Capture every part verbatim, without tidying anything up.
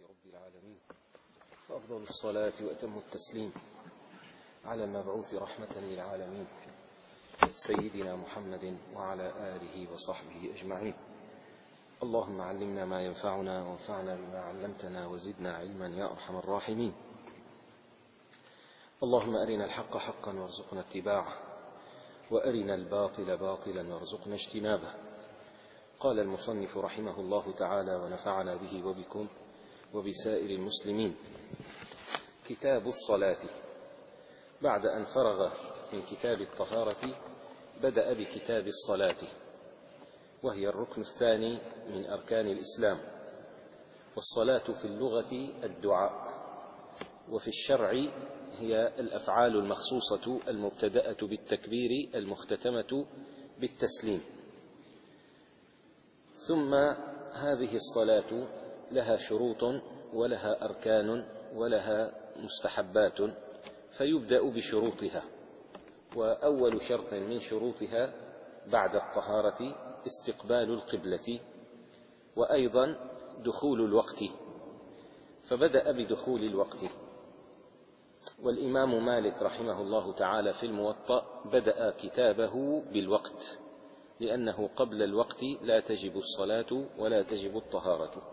رب العالمين، وأفضل الصلاة وأتم التسليم على المبعوث رحمة للعالمين سيدنا محمد وعلى آله وصحبه أجمعين. اللهم علمنا ما ينفعنا وانفعنا بما علمتنا وزدنا علما يا أرحم الراحمين. اللهم أرنا الحق حقا وارزقنا اتباعه، وأرنا الباطل باطلا وارزقنا اجتنابه. قال المصنف رحمه الله تعالى ونفعنا به وبكم وبسائر المسلمين: كتاب الصلاة. بعد أن فرغ من كتاب الطهارة بدأ بكتاب الصلاة، وهي الركن الثاني من أركان الإسلام. والصلاة في اللغة الدعاء، وفي الشرع هي الأفعال المخصوصة المبتدأة بالتكبير المختتمة بالتسليم. ثم هذه الصلاة لها شروط ولها أركان ولها مستحبات، فيبدأ بشروطها. وأول شرط من شروطها بعد الطهارة استقبال القبلة، وأيضا دخول الوقت، فبدأ بدخول الوقت. والإمام مالك رحمه الله تعالى في الموطأ بدأ كتابه بالوقت، لأنه قبل الوقت لا تجب الصلاة ولا تجب الطهارة.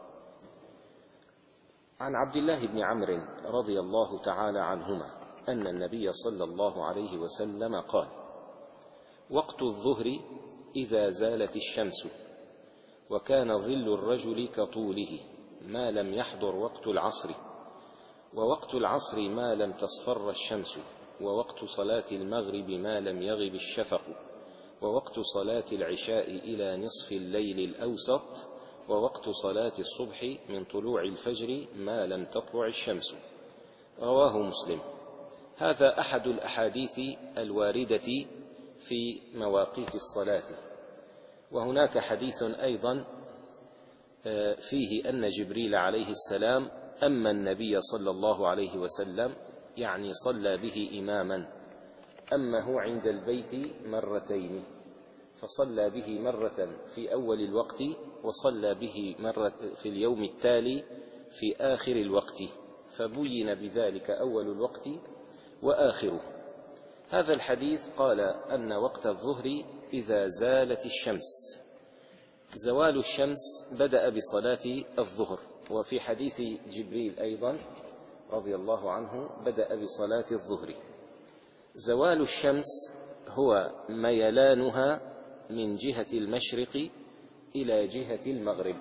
عن عبد الله بن عمرو رضي الله تعالى عنهما أن النبي صلى الله عليه وسلم قال: وقت الظهر إذا زالت الشمس، وكان ظل الرجل كطوله ما لم يحضر وقت العصر، ووقت العصر ما لم تصفر الشمس، ووقت صلاة المغرب ما لم يغب الشفق، ووقت صلاة العشاء إلى نصف الليل الأوسط، ووقت صلاة الصبح من طلوع الفجر ما لم تطلع الشمس. رواه مسلم. هذا أحد الأحاديث الواردة في مواقيت الصلاة. وهناك حديث أيضا فيه أن جبريل عليه السلام أما النبي صلى الله عليه وسلم، يعني صلى به إماما، أمه عند البيت مرتين، فصلى به مرة في أول الوقت، وصلى به مرة في اليوم التالي في آخر الوقت، فبين بذلك أول الوقت وآخره. هذا الحديث قال أن وقت الظهر إذا زالت الشمس. زوال الشمس بدأ بصلاة الظهر. وفي حديث جبريل أيضا رضي الله عنه بدأ بصلاة الظهر. زوال الشمس هو ميلانها من جهة المشرق إلى جهة المغرب،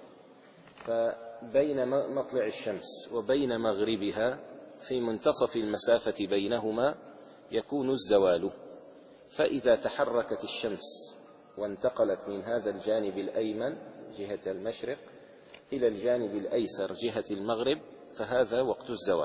فبين مطلع الشمس وبين مغربها في منتصف المسافة بينهما يكون الزوال. فإذا تحركت الشمس وانتقلت من هذا الجانب الأيمن جهة المشرق إلى الجانب الأيسر جهة المغرب فهذا وقت الزوال.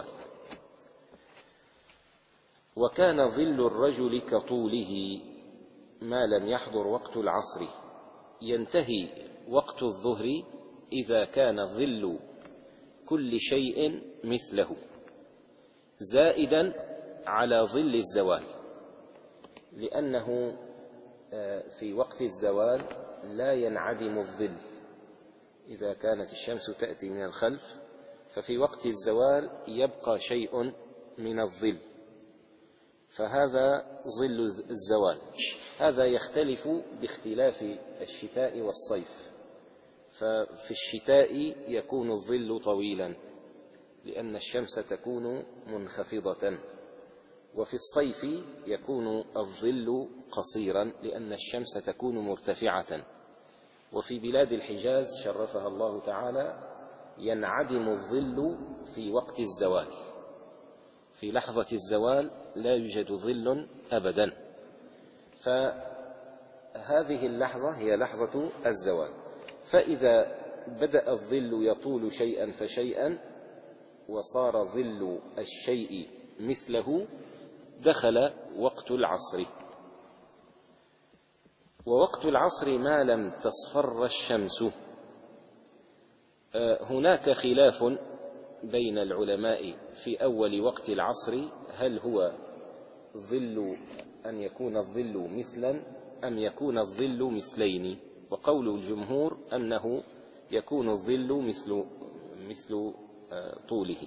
وكان ظل الرجل كطوله ما لم يحضر وقت العصر. ينتهي وقت الظهر إذا كان ظل كل شيء مثله، زائدا على ظل الزوال، لأنه في وقت الزوال لا ينعدم الظل. إذا كانت الشمس تأتي من الخلف ففي وقت الزوال يبقى شيء من الظل، فهذا ظل الزوال. هذا يختلف باختلاف الشتاء والصيف، ففي الشتاء يكون الظل طويلا لأن الشمس تكون منخفضة، وفي الصيف يكون الظل قصيرا لأن الشمس تكون مرتفعة. وفي بلاد الحجاز شرفها الله تعالى ينعدم الظل في وقت الزوال، في لحظة الزوال لا يوجد ظل أبدا، فهذه اللحظة هي لحظة الزوال. فإذا بدأ الظل يطول شيئا فشيئا وصار ظل الشيء مثله دخل وقت العصر. ووقت العصر ما لم تصفر الشمس. هناك خلاف بين العلماء في أول وقت العصر، هل هو ظل أن يكون الظل مثلا أم يكون الظل مثلين. وقول الجمهور أنه يكون الظل مثل مثل طوله.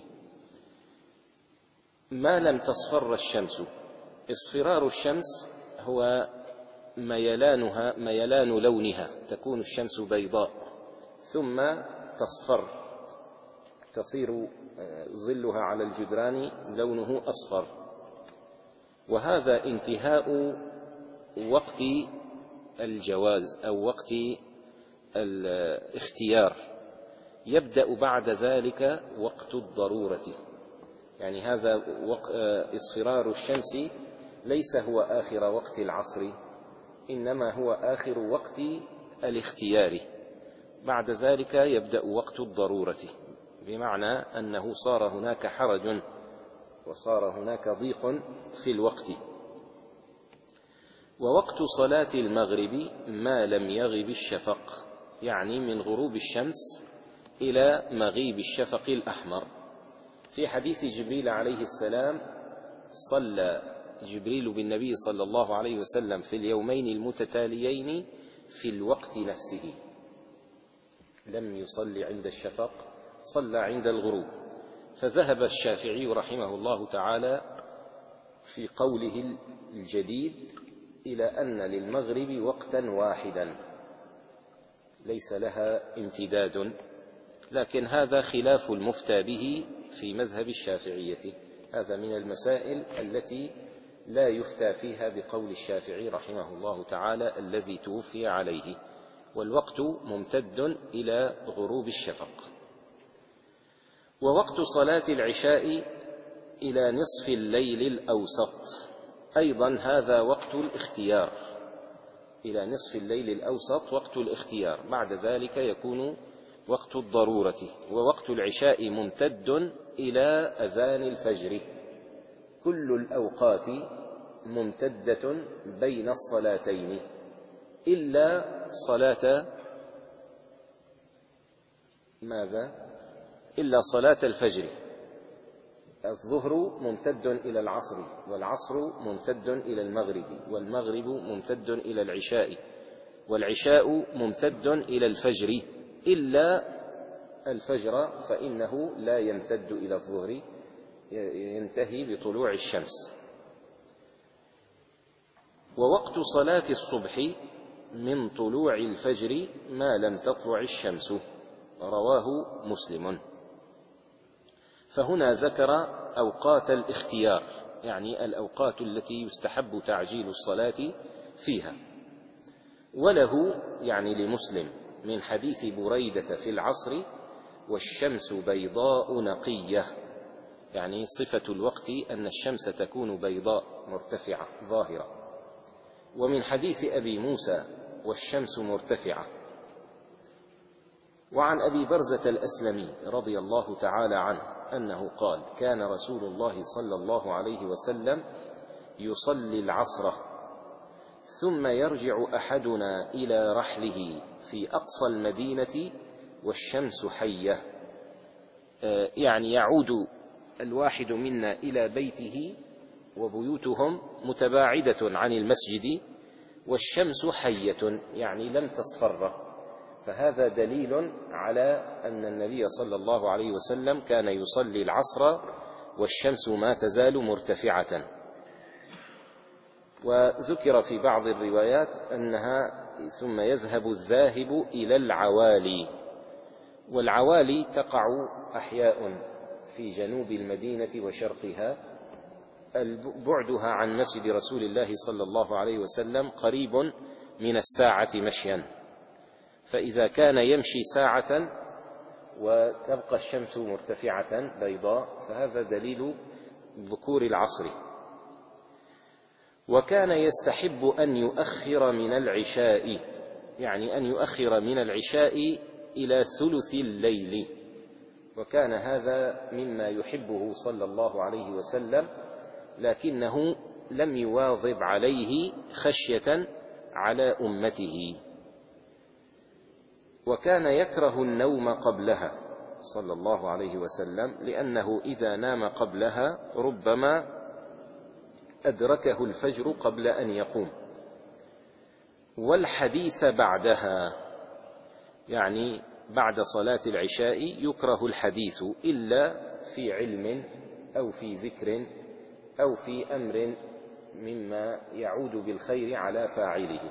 ما لم تصفر الشمس، اصفرار الشمس هو ميلانها ميلان لونها، تكون الشمس بيضاء ثم تصفر، تصير ظلها على الجدران لونه أصفر، وهذا انتهاء وقت الجواز أو وقت الاختيار، يبدأ بعد ذلك وقت الضرورة. يعني هذا اصفرار الشمس ليس هو آخر وقت العصر، إنما هو آخر وقت الاختيار، بعد ذلك يبدأ وقت الضرورة، بمعنى أنه صار هناك حرج وصار هناك ضيق في الوقت. ووقت صلاة المغرب ما لم يغب الشفق، يعني من غروب الشمس إلى مغيب الشفق الأحمر. في حديث جبريل عليه السلام صلى جبريل بالنبي صلى الله عليه وسلم في اليومين المتتاليين في الوقت نفسه، لم يصلي عند الشفق، صلى عند الغروب. فذهب الشافعي رحمه الله تعالى في قوله الجديد إلى أن للمغرب وقتا واحدا ليس لها امتداد، لكن هذا خلاف المفتى به في مذهب الشافعية. هذا من المسائل التي لا يفتى فيها بقول الشافعي رحمه الله تعالى الذي توفي عليه، والوقت ممتد إلى غروب الشفق. ووقت صلاة العشاء إلى نصف الليل الأوسط، أيضا هذا وقت الاختيار، إلى نصف الليل الأوسط وقت الاختيار، بعد ذلك يكون وقت الضرورة. ووقت العشاء ممتد إلى أذان الفجر، كل الأوقات ممتدة بين الصلاتين إلا صلاة ماذا؟ إلا صلاة الفجر. الظهر ممتد إلى العصر، والعصر ممتد إلى المغرب، والمغرب ممتد إلى العشاء، والعشاء ممتد إلى الفجر إلا الفجر، فإنه لا يمتد إلى الظهر، ينتهي بطلوع الشمس. ووقت صلاة الصبح من طلوع الفجر ما لم تطلع الشمس، رواه مسلم. فهنا ذكر أوقات الاختيار، يعني الأوقات التي يستحب تعجيل الصلاة فيها. وله يعني لمسلم من حديث بريدة في العصر والشمس بيضاء نقية، يعني صفة الوقت أن الشمس تكون بيضاء مرتفعة ظاهرة. ومن حديث أبي موسى والشمس مرتفعة. وعن أبي برزة الأسلمي رضي الله تعالى عنه أنه قال: كان رسول الله صلى الله عليه وسلم يصلي العصر ثم يرجع أحدنا إلى رحله في أقصى المدينة والشمس حية، يعني يعود الواحد منا إلى بيته وبيوتهم متباعدة عن المسجد والشمس حية، يعني لم تصفر. فهذا دليل على أن النبي صلى الله عليه وسلم كان يصلي العصر والشمس ما تزال مرتفعة. وذكر في بعض الروايات أنها ثم يذهب الذاهب إلى العوالي، والعوالي تقع أحياء في جنوب المدينة وشرقها، بعدها عن مسجد رسول الله صلى الله عليه وسلم قريب من الساعة مشيا، فإذا كان يمشي ساعة وتبقى الشمس مرتفعة بيضاء فهذا دليل ذكور العصر. وكان يستحب أن يؤخر من العشاء، يعني أن يؤخر من العشاء إلى ثلث الليل، وكان هذا مما يحبه صلى الله عليه وسلم، لكنه لم يواظب عليه خشية على أمته. وكان يكره النوم قبلها صلى الله عليه وسلم، لأنه إذا نام قبلها ربما أدركه الفجر قبل أن يقوم. والحديث بعدها، يعني بعد صلاة العشاء يكره الحديث إلا في علم أو في ذكر أو في أمر مما يعود بالخير على فاعله.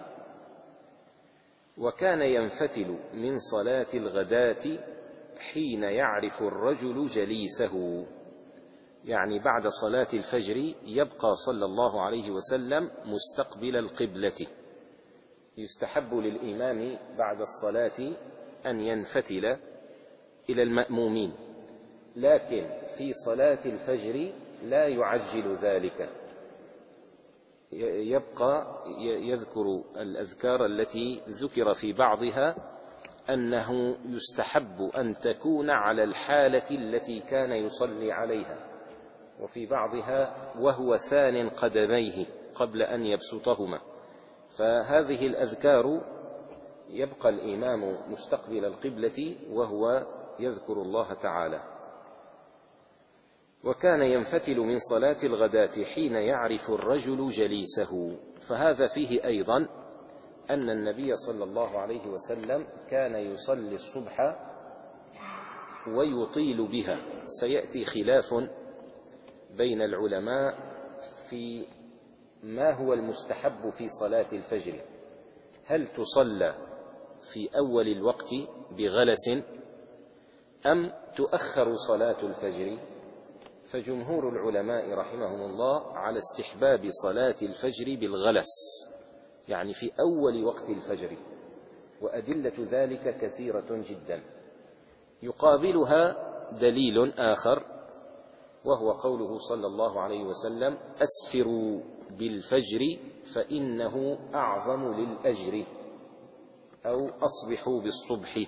وكان ينفتل من صلاة الغداة حين يعرف الرجل جليسه، يعني بعد صلاة الفجر يبقى صلى الله عليه وسلم مستقبل القبلة. يستحب للإمام بعد الصلاة أن ينفتل إلى المأمومين، لكن في صلاة الفجر لا يعجل ذلك، يبقى يذكر الأذكار التي ذكر في بعضها أنه يستحب أن تكون على الحالة التي كان يصلي عليها، وفي بعضها وهو ثان قدميه قبل أن يبسطهما. فهذه الأذكار يبقى الإمام مستقبل القبلة وهو يذكر الله تعالى. وكان ينفتل من صلاة الغداة حين يعرف الرجل جليسه، فهذا فيه أيضا أن النبي صلى الله عليه وسلم كان يصلي الصبح ويطيل بها. سيأتي خلاف بين العلماء في ما هو المستحب في صلاة الفجر، هل تصلى في أول الوقت بغلس أم تؤخر صلاة الفجر؟ فجمهور العلماء رحمهم الله على استحباب صلاة الفجر بالغلس، يعني في أول وقت الفجر، وأدلة ذلك كثيرة جدا. يقابلها دليل آخر وهو قوله صلى الله عليه وسلم: أسفروا بالفجر فإنه أعظم للأجر، أو أصبحوا بالصبح.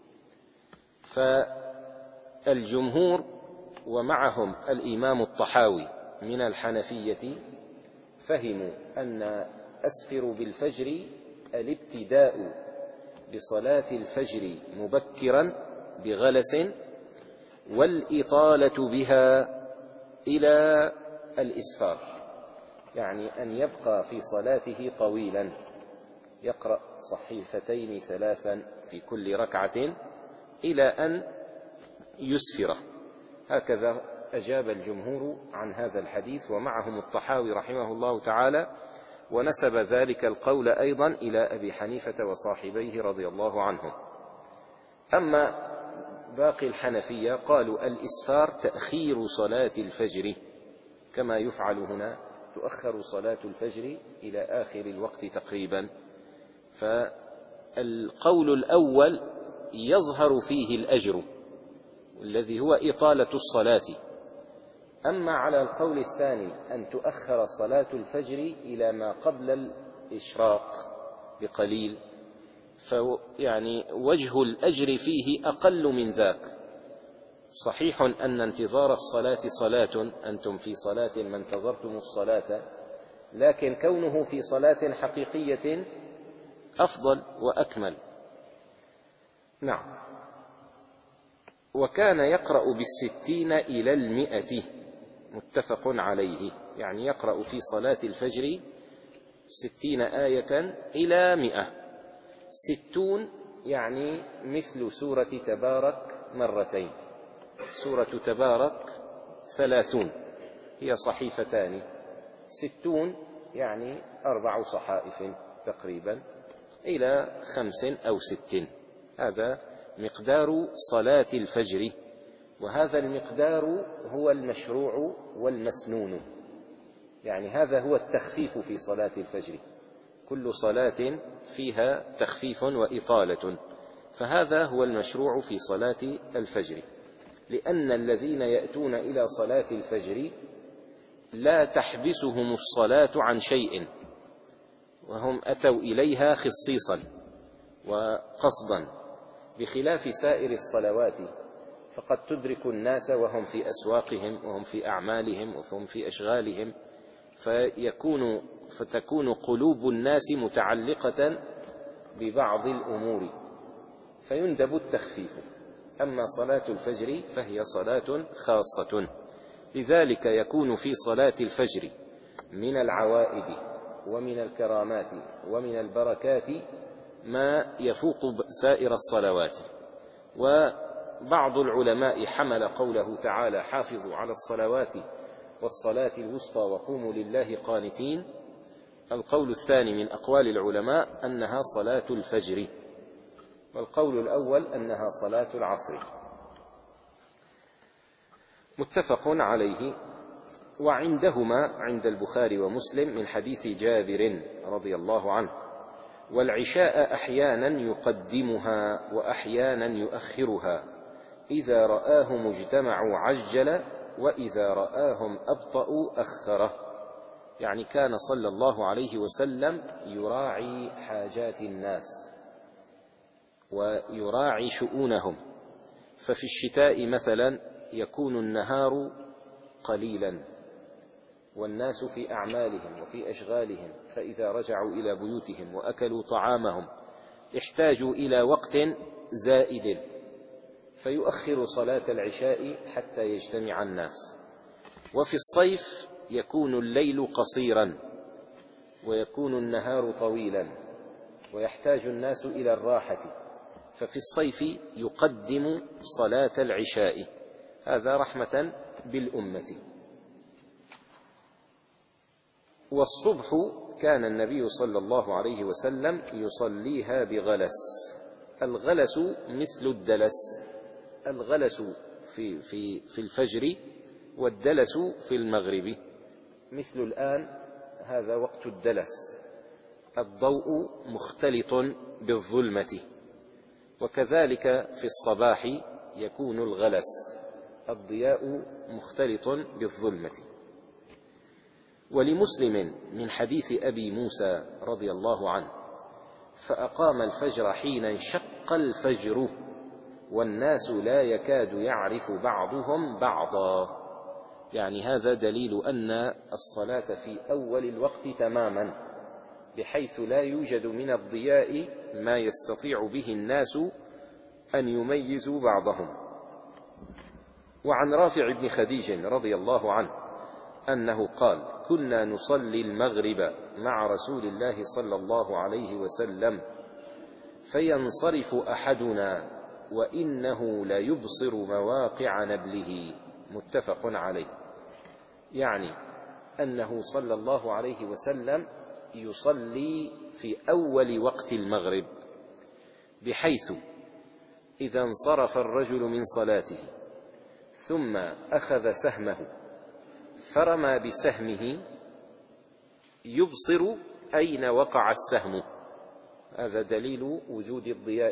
فالجمهور ومعهم الإمام الطحاوي من الحنفية فهموا أن أسفروا بالفجر الابتداء بصلاة الفجر مبكرا بغلس، والإطالة بها إلى الإسفار، يعني أن يبقى في صلاته طويلا، يقرأ صحيفتين ثلاثا في كل ركعة إلى أن يسفر. هكذا أجاب الجمهور عن هذا الحديث، ومعهم الطحاوي رحمه الله تعالى، ونسب ذلك القول أيضا إلى أبي حنيفة وصاحبيه رضي الله عنهم. أما باقي الحنفية قالوا الإسفار تأخير صلاة الفجر كما يفعل هنا، تؤخر صلاة الفجر إلى آخر الوقت تقريبا. فالقول الأول يظهر فيه الأجر الذي هو إطالة الصلاة. أما على القول الثاني أن تؤخر صلاة الفجر إلى ما قبل الإشراق بقليل، فيعني وجه الأجر فيه أقل من ذاك. صحيح أن انتظار الصلاة صلاة، أنتم في صلاة ما انتظرتم الصلاة، لكن كونه في صلاة حقيقية أفضل وأكمل. نعم. وكان يقرأ بالستين إلى المئة، متفق عليه، يعني يقرأ في صلاة الفجر ستين آية إلى مئة. ستون يعني مثل سورة تبارك مرتين، سورة تبارك ثلاثون هي صحيفتان، ستون يعني أربع صحائف تقريبا إلى خمس أو ست. هذا مقدار صلاة الفجر، وهذا المقدار هو المشروع والمسنون، يعني هذا هو التخفيف في صلاة الفجر. كل صلاة فيها تخفيف وإطالة، فهذا هو المشروع في صلاة الفجر. لأن الذين يأتون إلى صلاة الفجر لا تحبسهم الصلاة عن شيء، وهم أتوا إليها خصيصا وقصدا، بخلاف سائر الصلوات، فقد تدرك الناس وهم في أسواقهم وهم في أعمالهم وهم في أشغالهم، فيكون فتكون قلوب الناس متعلقة ببعض الأمور، فيندب التخفيف. أما صلاة الفجر فهي صلاة خاصة، لذلك يكون في صلاة الفجر من العوائد ومن الكرامات ومن البركات ما يفوق سائر الصلوات. وبعض العلماء حمل قوله تعالى حافظوا على الصلوات والصلاة الوسطى وقوموا لله قانتين. القول الثاني من أقوال العلماء أنها صلاة الفجر، والقول الأول أنها صلاة العصر، متفق عليه. وعندهما عند البخاري ومسلم من حديث جابر رضي الله عنه: والعشاء أحيانا يقدمها وأحيانا يؤخرها، إذا رآهم اجتمعوا عجل وإذا رآهم أبطأوا أخره. يعني كان صلى الله عليه وسلم يراعي حاجات الناس ويراعي شؤونهم. ففي الشتاء مثلا يكون النهار قليلا والناس في أعمالهم وفي أشغالهم، فإذا رجعوا إلى بيوتهم وأكلوا طعامهم احتاجوا إلى وقت زائد، فيؤخر صلاة العشاء حتى يجتمع الناس. وفي الصيف يكون الليل قصيرا ويكون النهار طويلا ويحتاج الناس إلى الراحة، ففي الصيف يقدم صلاة العشاء، هذا رحمة بالأمة. والصبح كان النبي صلى الله عليه وسلم يصليها بغلس. الغلس مثل الدلس، الغلس في, في, في الفجر والدلس في المغرب. مثل الآن هذا وقت الدلس، الضوء مختلط بالظلمة، وكذلك في الصباح يكون الغلس، الضياء مختلط بالظلمة. ولمسلم من حديث أبي موسى رضي الله عنه: فأقام الفجر حين انشق الفجر والناس لا يكاد يعرف بعضهم بعضا. يعني هذا دليل أن الصلاة في أول الوقت تماما، بحيث لا يوجد من الضياء ما يستطيع به الناس أن يميزوا بعضهم. وعن رافع بن خديج رضي الله عنه أنه قال: كنا نصلي المغرب مع رسول الله صلى الله عليه وسلم فينصرف أحدنا وإنه ليبصر مواقع نبله، متفق عليه. يعني أنه صلى الله عليه وسلم يصلي في أول وقت المغرب، بحيث إذا انصرف الرجل من صلاته ثم أخذ سهمه فرمى بسهمه يبصر أين وقع السهم، هذا دليل وجود الضياء.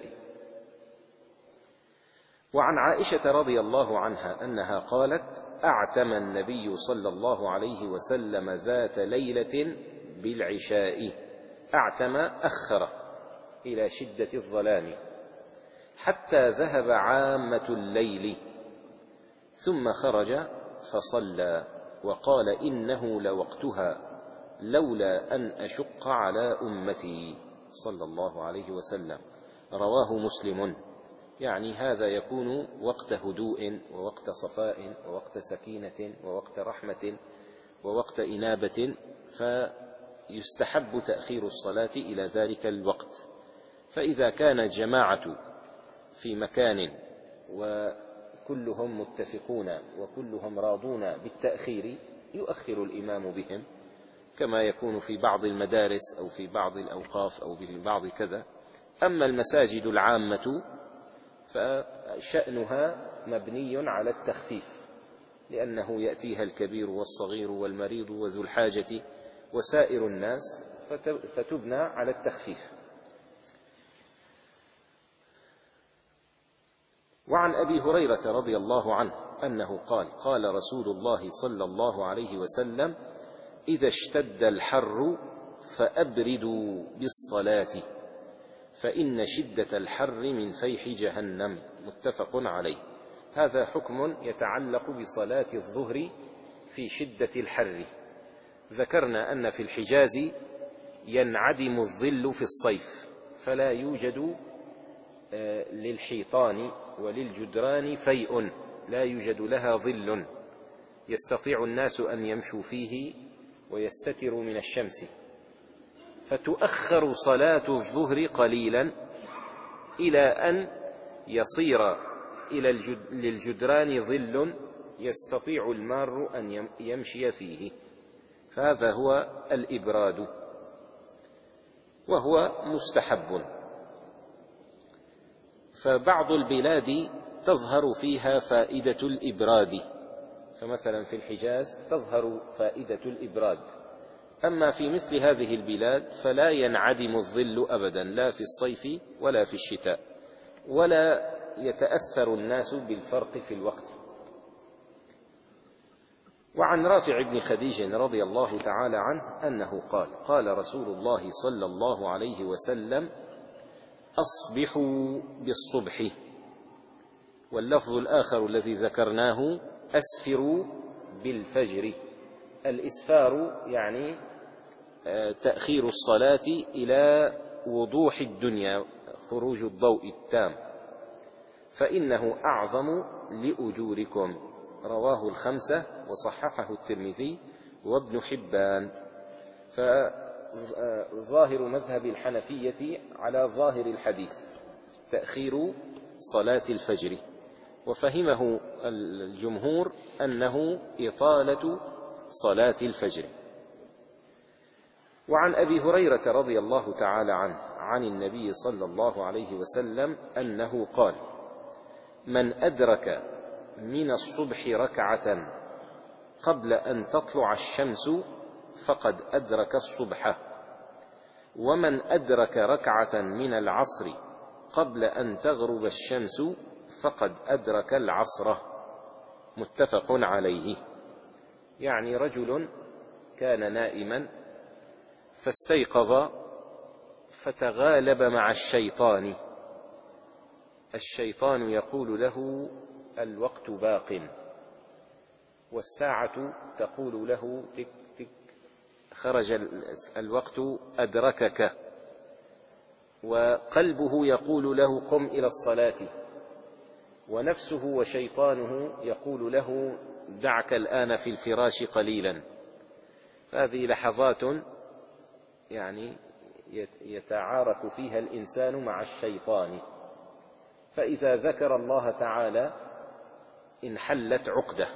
وعن عائشة رضي الله عنها أنها قالت: أعتم النبي صلى الله عليه وسلم ذات ليلة بالعشاء، أعتم أخر إلى شدة الظلام حتى ذهب عامة الليل، ثم خرج فصلى وقال: إنه لوقتها لولا أن أشق على أمتي صلى الله عليه وسلم. رواه مسلم. يعني هذا يكون وقت هدوء ووقت صفاء ووقت سكينة ووقت رحمة ووقت إنابة، فيستحب تأخير الصلاة إلى ذلك الوقت. فإذا كان الجماعة في مكان وكلهم متفقون وكلهم راضون بالتأخير يؤخر الإمام بهم، كما يكون في بعض المدارس أو في بعض الأوقاف أو في بعض كذا. أما المساجد العامة فشأنها مبني على التخفيف، لأنه يأتيها الكبير والصغير والمريض وذو الحاجة وسائر الناس، فتبنى على التخفيف. وعن أبي هريرة رضي الله عنه أنه قال: قال رسول الله صلى الله عليه وسلم: إذا اشتد الحر فأبردوا بالصلاة فإن شدة الحر من فيح جهنم، متفق عليه. هذا حكم يتعلق بصلاة الظهر في شدة الحر. ذكرنا أن في الحجاز ينعدم الظل في الصيف، فلا يوجد للحيطان وللجدران فيء، لا يوجد لها ظل يستطيع الناس أن يمشوا فيه ويستتروا من الشمس، فتؤخر صلاة الظهر قليلا إلى أن يصير إلى للجدران ظل يستطيع المار أن يمشي فيه، هذا هو الإبراد، وهو مستحب. فبعض البلاد تظهر فيها فائدة الإبراد، فمثلا في الحجاز تظهر فائدة الإبراد، أما في مثل هذه البلاد فلا ينعدم الظل أبدا، لا في الصيف ولا في الشتاء، ولا يتأثر الناس بالفرق في الوقت. وعن رافع بن خديج رضي الله تعالى عنه أنه قال: قال رسول الله صلى الله عليه وسلم: أصبحوا بالصبح. واللفظ الآخر الذي ذكرناه: أسفروا بالفجر. الإسفار يعني تأخير الصلاة إلى وضوح الدنيا، خروج الضوء التام، فإنه أعظم لأجوركم. رواه الخمسة وصححه الترمذي وابن حبان. فظاهر مذهب الحنفية على ظاهر الحديث تأخير صلاة الفجر، وفهمه الجمهور أنه إطالة صلاة الفجر. وعن أبي هريرة رضي الله تعالى عنه عن النبي صلى الله عليه وسلم أنه قال: من أدرك من الصبح ركعة قبل أن تطلع الشمس فقد أدرك الصبح، ومن أدرك ركعة من العصر قبل أن تغرب الشمس فقد أدرك العصر. متفق عليه. يعني رجل كان نائما فاستيقظ فتغالب مع الشيطان، الشيطان يقول له: الوقت باق، والساعة تقول له: تك تك، خرج الوقت، أدركك، وقلبه يقول له: قم إلى الصلاة، ونفسه وشيطانه يقول له: دعك الآن في الفراش قليلا. هذه لحظات يعني يتعارك فيها الإنسان مع الشيطان، فإذا ذكر الله تعالى انحلت عقدة،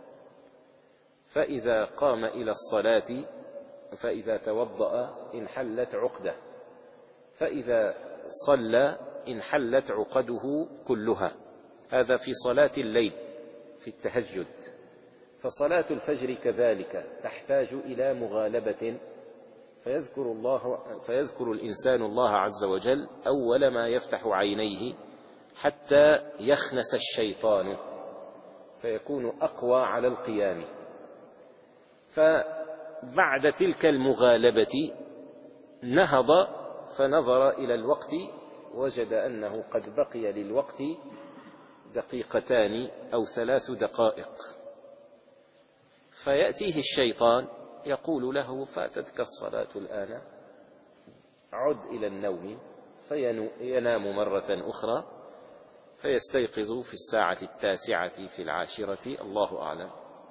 فإذا قام إلى الصلاة فإذا توضأ انحلت عقدة، فإذا صلى انحلت عقده كلها. هذا في صلاة الليل في التهجد. فصلاة الفجر كذلك تحتاج إلى مغالبة، فيذكر الله فيذكر الإنسان الله عز وجل أول ما يفتح عينيه حتى يخنس الشيطان فيكون أقوى على القيام. فبعد تلك المغالبة نهض فنظر إلى الوقت، وجد أنه قد بقي للوقت دقيقتان أو ثلاث دقائق، فيأتيه الشيطان يقول له: فاتتك الصلاة الآن، عد إلى النوم، فينام مرة أخرى فيستيقظ في الساعة التاسعة في العاشرة، الله أعلم.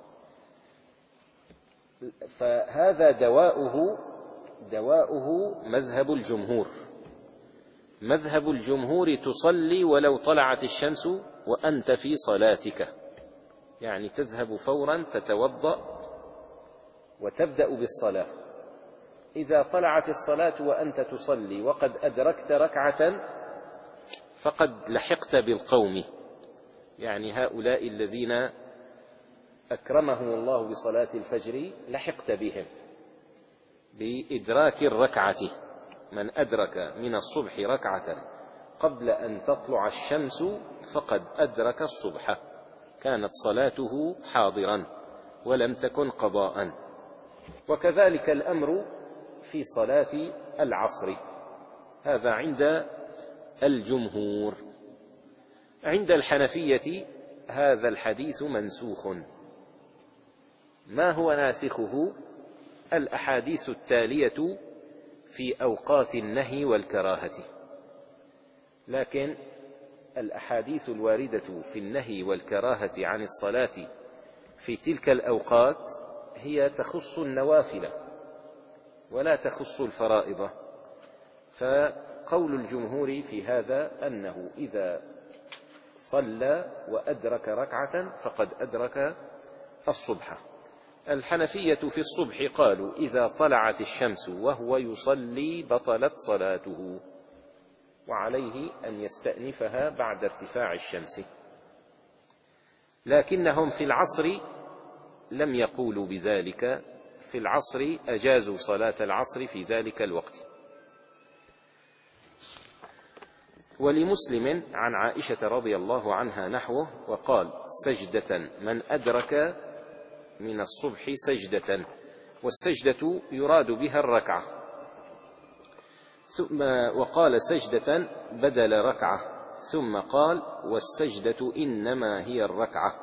فهذا دواؤه دواؤه مذهب الجمهور. مذهب الجمهور: تصلي ولو طلعت الشمس وأنت في صلاتك، يعني تذهب فورا تتوضأ وتبدأ بالصلاة. إذا طلعت الصلاة وأنت تصلي وقد أدركت ركعة فقد لحقت بالقوم، يعني هؤلاء الذين أكرمهم الله بصلاة الفجر لحقت بهم بإدراك الركعة. من أدرك من الصبح ركعة قبل أن تطلع الشمس فقد أدرك الصبح، كانت صلاته حاضرا ولم تكن قضاء. وكذلك الأمر في صلاة العصر، هذا عند الجمهور. عند الحنفية هذا الحديث منسوخ. ما هو ناسخه؟ الأحاديث التالية في أوقات النهي والكراهة. لكن الأحاديث الواردة في النهي والكراهة عن الصلاة في تلك الأوقات هي تخص النوافل ولا تخص الفرائض. فقول الجمهور في هذا أنه إذا صلى وأدرك ركعة فقد أدرك الصبح. الحنفية في الصبح قالوا إذا طلعت الشمس وهو يصلي بطلت صلاته، وعليه أن يستأنفها بعد ارتفاع الشمس. لكنهم في العصر لم يقولوا بذلك، في العصر أجازوا صلاة العصر في ذلك الوقت. ولمسلم عن عائشة رضي الله عنها نحوه، وقال سجدة من أدرك من الصبح سجدة، والسجدة يراد بها الركعة، ثم وقال سجدة بدل ركعة، ثم قال والسجدة إنما هي الركعة،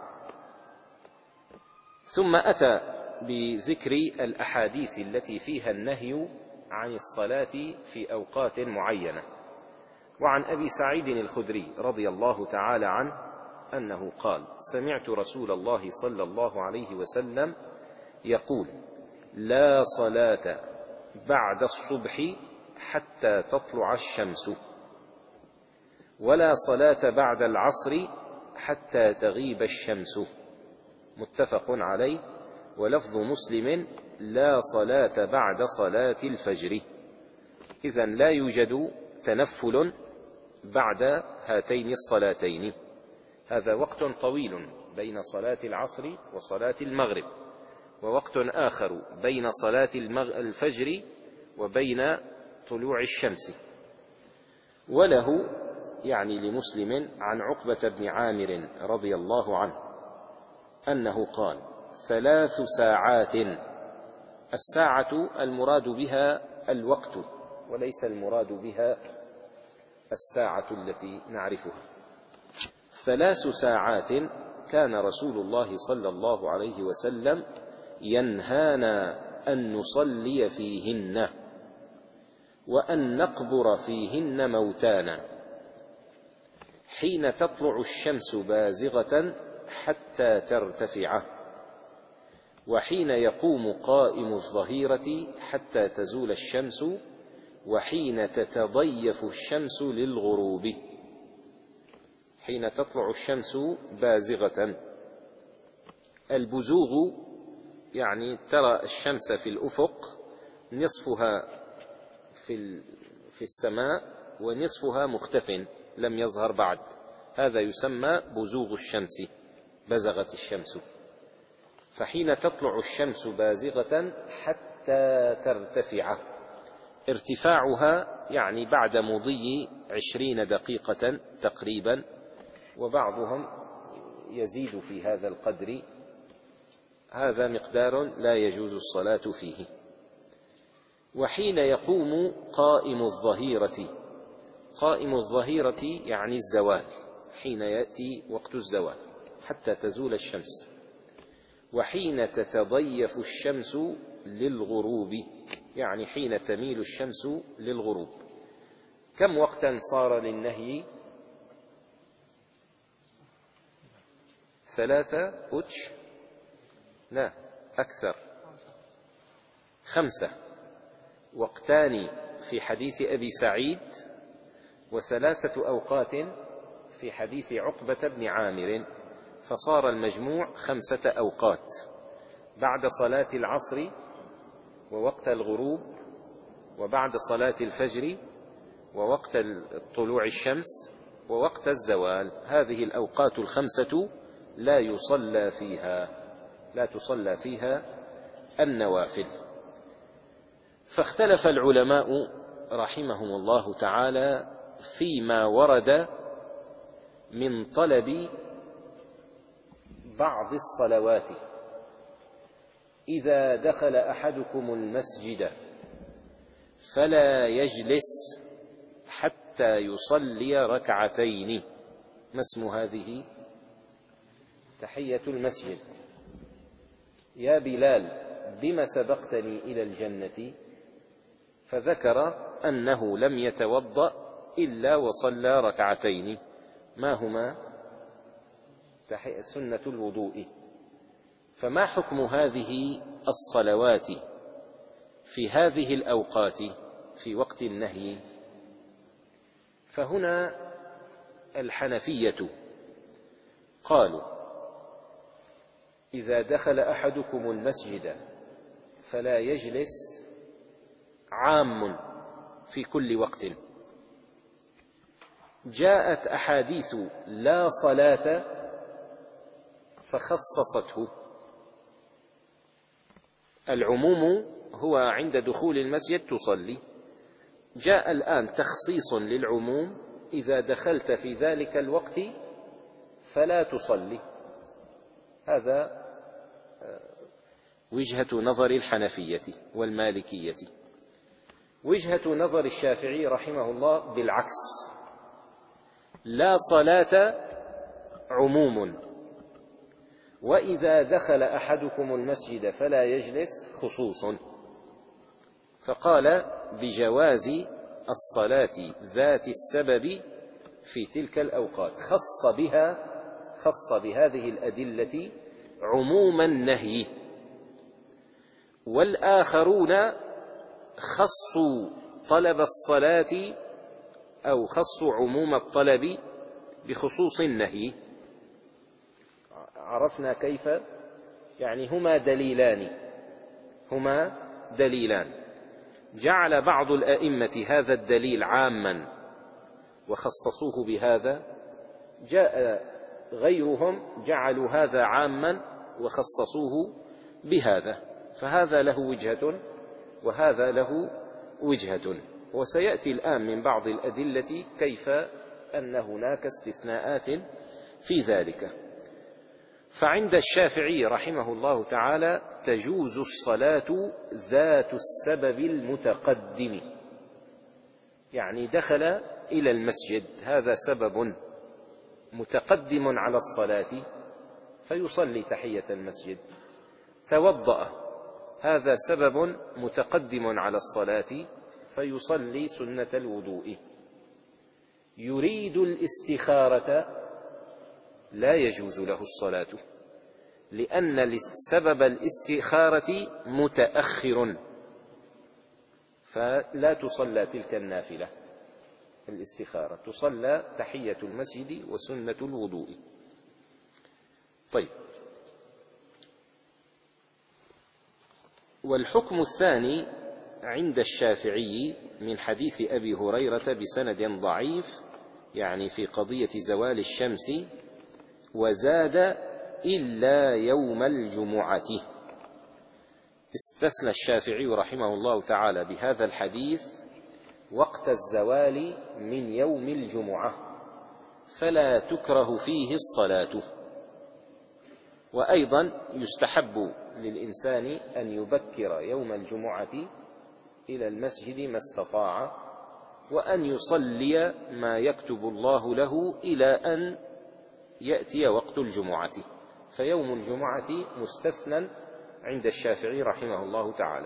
ثم أتى بذكر الأحاديث التي فيها النهي عن الصلاة في أوقات معينة. وعن أبي سعيد الخدري رضي الله تعالى عنه أنه قال سمعت رسول الله صلى الله عليه وسلم يقول لا صلاة بعد الصبح حتى تطلع الشمس، ولا صلاة بعد العصر حتى تغيب الشمس، متفق عليه. ولفظ مسلم لا صلاة بعد صلاة الفجر. إذن لا يوجد تنفل بعد هاتين الصلاتين، هذا وقت طويل بين صلاة العصر وصلاة المغرب، ووقت آخر بين صلاة الفجر وبين طلوع الشمس. وله يعني لمسلم عن عقبة بن عامر رضي الله عنه أنه قال ثلاث ساعات، الساعة المراد بها الوقت وليس المراد بها الساعة التي نعرفها. ثلاث ساعات كان رسول الله صلى الله عليه وسلم ينهانا أن نصلي فيهن وأن نقبر فيهن موتانا، حين تطلع الشمس بازغة حتى ترتفع، وحين يقوم قائم الظهيرة حتى تزول الشمس، وحين تتضيف الشمس للغروب. حين تطلع الشمس بازغة، البزوغ يعني ترى الشمس في الأفق نصفها في في السماء ونصفها مختف لم يظهر بعد، هذا يسمى بزوغ الشمس، بزغت الشمس. فحين تطلع الشمس بازغة حتى ترتفع، ارتفاعها يعني بعد مضي عشرين دقيقة تقريبا، وبعضهم يزيد في هذا القدر، هذا مقدار لا يجوز الصلاة فيه. وحين يقوم قائم الظهيرة، قائم الظهيرة يعني الزوال، حين يأتي وقت الزوال حتى تزول الشمس. وحين تتضيف الشمس للغروب، يعني حين تميل الشمس للغروب. كم وقتا صار للنهي؟ ثلاثة أتش لا أكثر، خمسة، وقتان في حديث أبي سعيد، وثلاثة أوقات في حديث عقبة بن عامر، فصار المجموع خمسة أوقات: بعد صلاة العصر، ووقت الغروب، وبعد صلاة الفجر، ووقت طلوع الشمس، ووقت الزوال. هذه الأوقات الخمسة لا يصلى فيها لا تصلى فيها النوافل. فاختلف العلماء رحمهم الله تعالى فيما ورد من طلب بعض الصلوات. إذا دخل أحدكم المسجد فلا يجلس حتى يصلي ركعتين. ما اسم هذه؟ تحية المسجد. يا بلال بما سبقتني إلى الجنة؟ فذكر أنه لم يتوضأ إلا وصلى ركعتين. ما هما؟ سنة الوضوء. فما حكم هذه الصلوات في هذه الأوقات في وقت النهي؟ فهنا الحنفية قالوا: إذا دخل أحدكم المسجد فلا يجلس عام في كل وقت. جاءت أحاديث لا صلاة فخصصته. العموم هو عند دخول المسجد تصلي، جاء الآن تخصيص للعموم: إذا دخلت في ذلك الوقت فلا تصلي. هذا وجهة نظر الحنفية والمالكية. وجهة نظر الشافعي رحمه الله بالعكس: لا صلاة عموم، وإذا دخل أحدكم المسجد فلا يجلس خصوص. فقال بجواز الصلاة ذات السبب في تلك الأوقات، خص بها خص بهذه الأدلة عموم النهي. والآخرون خصوا طلب الصلاة أو خصوا عموم الطلب بخصوص النهي. عرفنا كيف؟ يعني هما دليلان هما دليلان جعل بعض الأئمة هذا الدليل عاما وخصصوه بهذا، جاء غيرهم جعلوا هذا عاما وخصصوه بهذا، فهذا له وجهة وهذا له وجهة. وسيأتي الآن من بعض الأدلة كيف أن هناك استثناءات في ذلك. فعند الشافعي رحمه الله تعالى تجوز الصلاة ذات السبب المتقدم، يعني دخل إلى المسجد، هذا سبب متقدم على الصلاة فيصلي تحية المسجد. توضأ، هذا سبب متقدم على الصلاة فيصلي سنة الوضوء. يريد الاستخارة لا يجوز له الصلاة، لأن سبب الاستخارة متأخر، فلا تصلى تلك النافلة الاستخارة، تصلى تحية المسجد وسنة الوضوء. طيب، والحكم الثاني عند الشافعي من حديث أبي هريرة بسند ضعيف، يعني في قضية زوال الشمس: وزاد إلا يوم الجمعة. استثنى الشافعي رحمه الله تعالى بهذا الحديث وقت الزوال من يوم الجمعة، فلا تكره فيه الصلاة. وأيضا يستحب للإنسان أن يبكر يوم الجمعة إلى المسجد ما استطاع، وأن يصلي ما يكتب الله له إلى أن يأتي وقت الجمعة، فيوم الجمعة مستثنى عند الشافعي رحمه الله تعالى.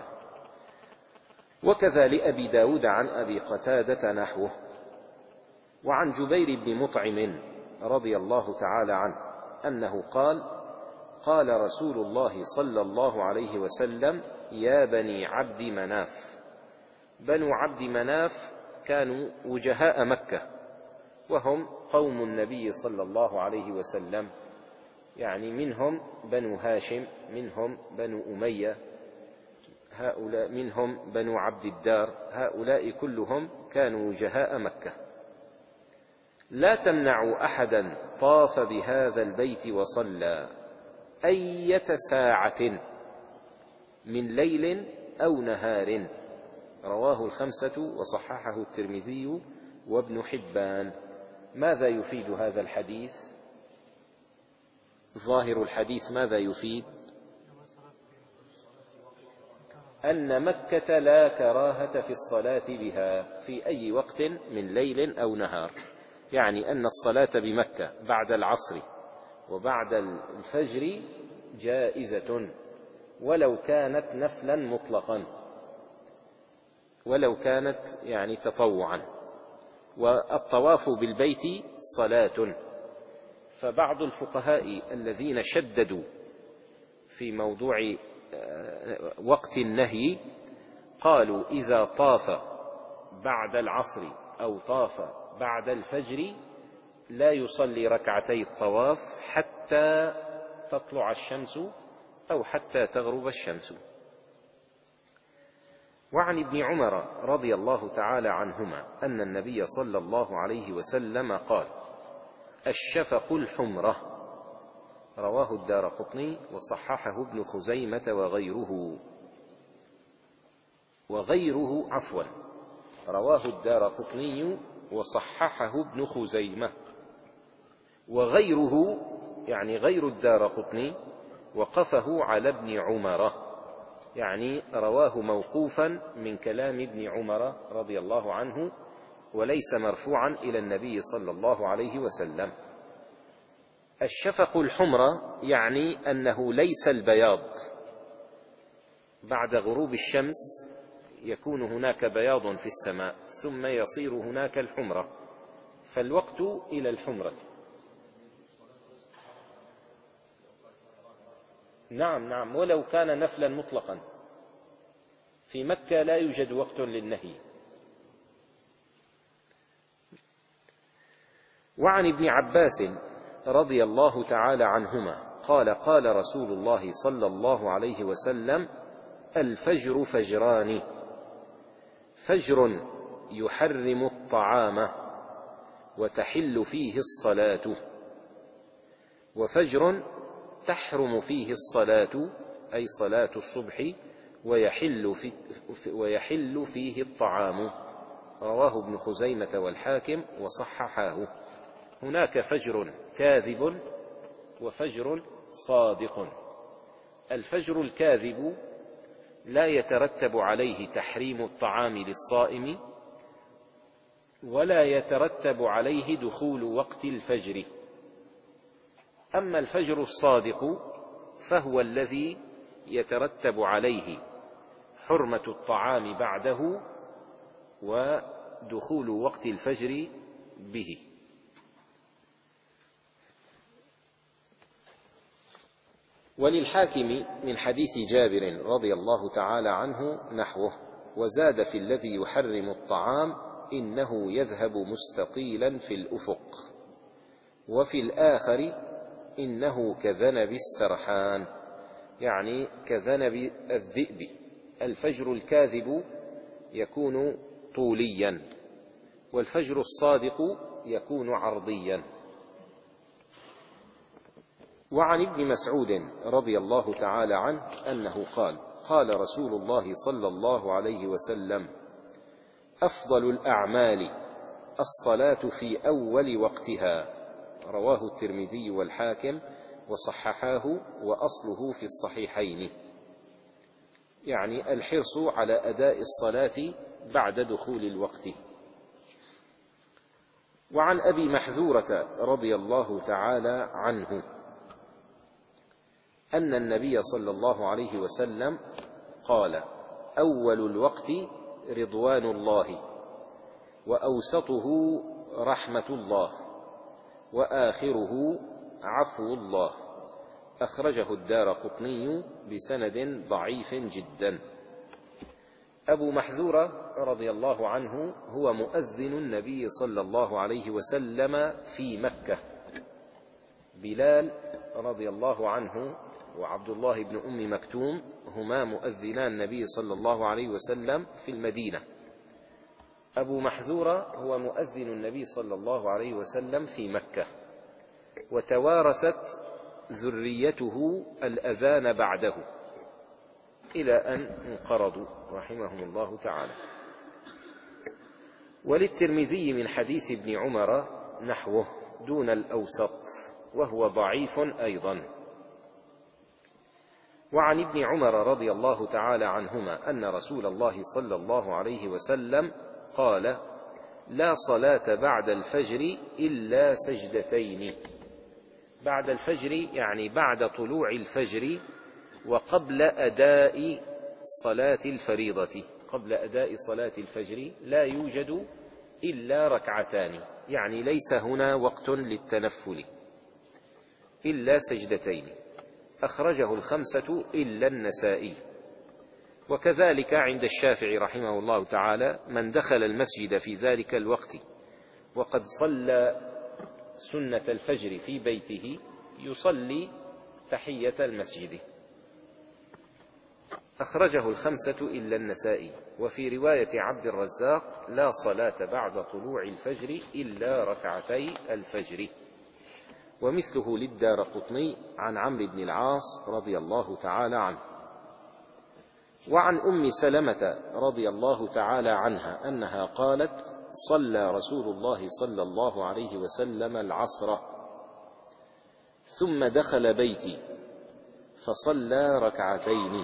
وكذا لأبي داود عن أبي قتادة نحوه. وعن جبير بن مطعم رضي الله تعالى عنه أنه قال: قال رسول الله صلى الله عليه وسلم: يا بني عبد مناف. بنو عبد مناف كانوا وجهاء مكة، وهم قوم النبي صلى الله عليه وسلم، يعني منهم بنو هاشم، منهم بنو أمية، هؤلاء منهم بنو عبد الدار، هؤلاء كلهم كانوا وجهاء مكة. لا تمنعوا أحدا طاف بهذا البيت وصلى أية ساعة من ليل أو نهار. رواه الخمسة وصححه الترمذي وابن حبان. ماذا يفيد هذا الحديث؟ ظاهر الحديث ماذا يفيد؟ أن مكة لا كراهة في الصلاة بها في أي وقت من ليل أو نهار، يعني أن الصلاة بمكة بعد العصر وبعد الفجر جائزة، ولو كانت نفلا مطلقا، ولو كانت يعني تطوعا. والطواف بالبيت صلاة. فبعض الفقهاء الذين شددوا في موضوع وقت النهي قالوا: إذا طاف بعد العصر أو طاف بعد الفجر لا يصلي ركعتي الطواف حتى تطلع الشمس أو حتى تغرب الشمس. وعن ابن عمر رضي الله تعالى عنهما أن النبي صلى الله عليه وسلم قال: الشفق الحمرة، رواه الدارقطني وصححه ابن خزيمة وغيره وغيره عفوا رواه الدارقطني وصححه ابن خزيمة وغيره يعني غير الدارقطني وقفه على ابن عمر، يعني رواه موقوفا من كلام ابن عمر رضي الله عنه وليس مرفوعا إلى النبي صلى الله عليه وسلم. الشفق الحمرة يعني أنه ليس البياض، بعد غروب الشمس يكون هناك بياض في السماء ثم يصير هناك الحمرة، فالوقت إلى الحمرة. نعم نعم ولو كان نفلا مطلقا، في مكة لا يوجد وقت للنهي. وعن ابن عباس رضي الله تعالى عنهما قال: قال رسول الله صلى الله عليه وسلم: الفجر فجران، فجر يحرم الطعام وتحل فيه الصلاة، وفجر تحرم فيه الصلاة أي صلاة الصبح ويحل, في ويحل فيه الطعام، رواه ابن خزيمة والحاكم وصححاه. هناك فجر كاذب وفجر صادق. الفجر الكاذب لا يترتب عليه تحريم الطعام للصائم ولا يترتب عليه دخول وقت الفجر. أما الفجر الصادق فهو الذي يترتب عليه حرمة الطعام بعده ودخول وقت الفجر به. وللحاكم من حديث جابر رضي الله تعالى عنه نحوه، وزاد في الذي يحرم الطعام: إنه يذهب مستطيلا في الأفق، وفي الآخر: إنه كذنب السرحان، يعني كذنب الذئب. الفجر الكاذب يكون طوليا، والفجر الصادق يكون عرضيا. وعن ابن مسعود رضي الله تعالى عنه أنه قال: قال رسول الله صلى الله عليه وسلم: أفضل الأعمال الصلاة في أول وقتها، رواه الترمذي والحاكم وصححاه وأصله في الصحيحين، يعني الحرص على أداء الصلاة بعد دخول الوقت. وعن أبي محذورة رضي الله تعالى عنه أن النبي صلى الله عليه وسلم قال: أول الوقت رضوان الله، وأوسطه رحمة الله، وآخره عفو الله، أخرجه الدارقطني بسند ضعيف جدا. أبو محذورة رضي الله عنه هو مؤذن النبي صلى الله عليه وسلم في مكة. بلال رضي الله عنه وعبد الله بن أم مكتوم هما مؤذنا النبي صلى الله عليه وسلم في المدينة. أبو محذورة هو مؤذن النبي صلى الله عليه وسلم في مكة، وتوارثت ذريته الأذان بعده إلى أن انقرضوا رحمهم الله تعالى. وللترمذي من حديث ابن عمر نحوه دون الأوسط، وهو ضعيف أيضا. وعن ابن عمر رضي الله تعالى عنهما أن رسول الله صلى الله عليه وسلم قال: لا صلاة بعد الفجر إلا سجدتين. بعد الفجر يعني بعد طلوع الفجر وقبل أداء صلاة الفريضة. قبل أداء صلاة الفجر لا يوجد إلا ركعتان، يعني ليس هنا وقت للتنفل، إلا سجدتين. أخرجه الخمسة إلا النسائي. وكذلك عند الشافعي رحمه الله تعالى من دخل المسجد في ذلك الوقت وقد صلى سنة الفجر في بيته يصلي تحية المسجد. أخرجه الخمسة إلا النسائي. وفي رواية عبد الرزاق: لا صلاة بعد طلوع الفجر إلا ركعتي الفجر. ومثله للدارقطني عن عمرو بن العاص رضي الله تعالى عنه. وعن أم سلمة رضي الله تعالى عنها أنها قالت: صلى رسول الله صلى الله عليه وسلم العصر ثم دخل بيتي فصلى ركعتين،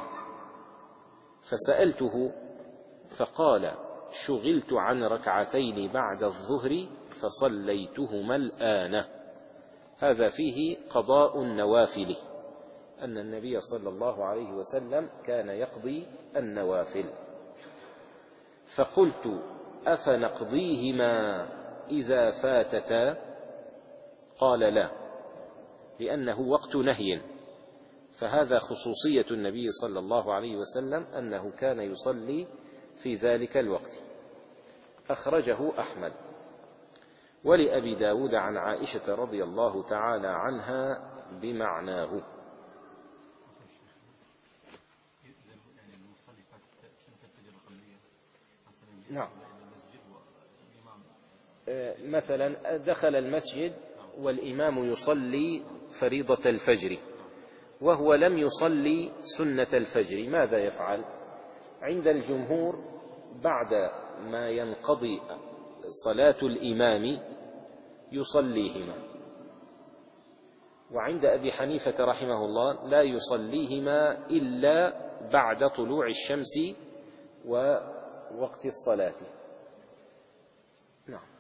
فسألته فقال: شغلت عن ركعتين بعد الظهر فصليتهما الآن. هذا فيه قضاء النوافل، أن النبي صلى الله عليه وسلم كان يقضي النوافل. فقلت: أفنقضيهما إذا فاتتا؟ قال: لا، لأنه وقت نهي، فهذا خصوصية النبي صلى الله عليه وسلم أنه كان يصلي في ذلك الوقت. أخرجه أحمد. ولأبي داود عن عائشة رضي الله تعالى عنها بمعناه. نعم. مثلا دخل المسجد والإمام يصلي فريضة الفجر وهو لم يصلي سنة الفجر، ماذا يفعل؟ عند الجمهور بعد ما ينقضي صلاة الإمام يصليهما، وعند أبي حنيفة رحمه الله لا يصليهما إلا بعد طلوع الشمس ووقت الصلاة. نعم.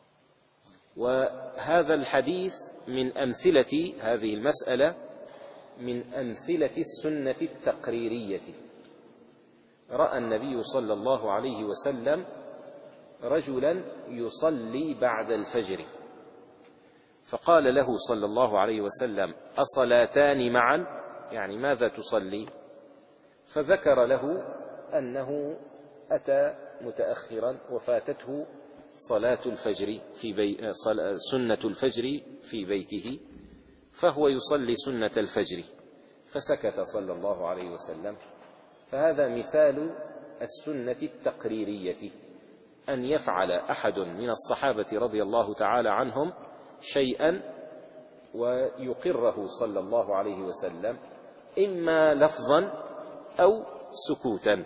وهذا الحديث من أمثلة هذه المسألة من أمثلة السنة التقريرية. رأى النبي صلى الله عليه وسلم رجلا يصلي بعد الفجر فقال له صلى الله عليه وسلم: أصلاتان معا؟ يعني ماذا تصلي؟ فذكر له أنه أتى متأخرا وفاتته صلاة الفجر في بي... سنة الفجر في بيته، فهو يصلي سنة الفجر، فسكت صلى الله عليه وسلم. فهذا مثال السنة التقريرية، أن يفعل أحد من الصحابة رضي الله تعالى عنهم شيئا ويقره صلى الله عليه وسلم إما لفظا أو سكوتا.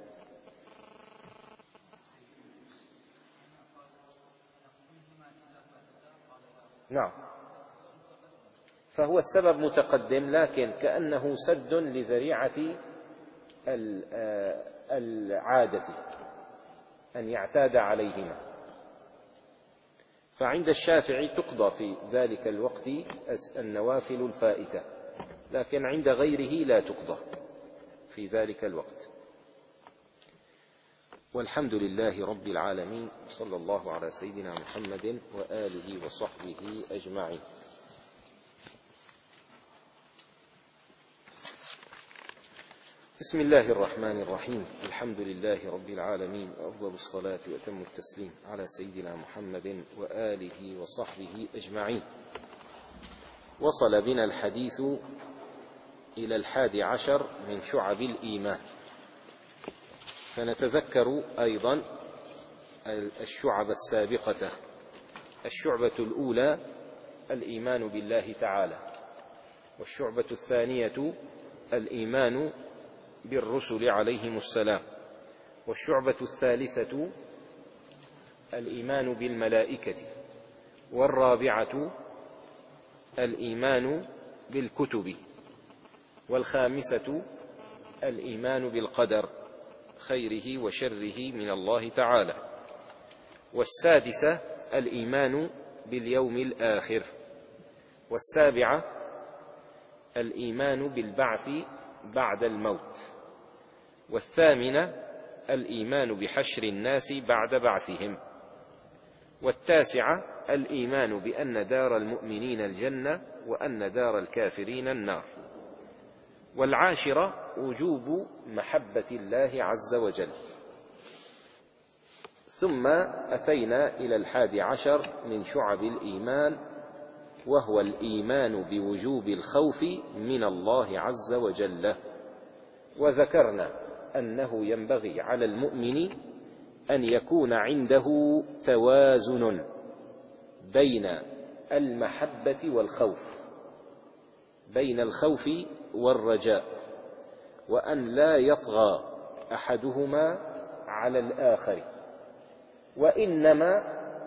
نعم، فهو السبب متقدم، لكن كأنه سد لذريعة العادة أن يعتاد عليهما. فعند الشافعي تقضى في ذلك الوقت النوافل الفائتة، لكن عند غيره لا تقضى في ذلك الوقت. والحمد لله رب العالمين، صلى الله على سيدنا محمد وآله وصحبه أجمعين. بسم الله الرحمن الرحيم. الحمد لله رب العالمين، وأفضل الصلاة وأتم التسليم على سيدنا محمد وآله وصحبه أجمعين. وصل بنا الحديث إلى الحادي عشر من شعب الإيمان، فنتذكر أيضا الشعب السابقة. الشعبة الأولى الإيمان بالله تعالى، والشعبة الثانية الإيمان بالرسل عليهم السلام، والشعبة الثالثة الإيمان بالملائكة، والرابعة الإيمان بالكتب، والخامسة الإيمان بالقدر خيره وشره من الله تعالى، والسادسة الإيمان باليوم الآخر، والسابعة الإيمان بالبعث بعد الموت، والثامنة الإيمان بحشر الناس بعد بعثهم، والتاسعة الإيمان بأن دار المؤمنين الجنة وأن دار الكافرين النار، والعاشرة وجوب محبة الله عز وجل. ثم أتينا إلى الحادي عشر من شعب الإيمان وهو الإيمان بوجوب الخوف من الله عز وجل. وذكرنا أنه ينبغي على المؤمن أن يكون عنده توازن بين المحبة والخوف، بين الخوف والرجاء، وأن لا يطغى أحدهما على الآخر، وإنما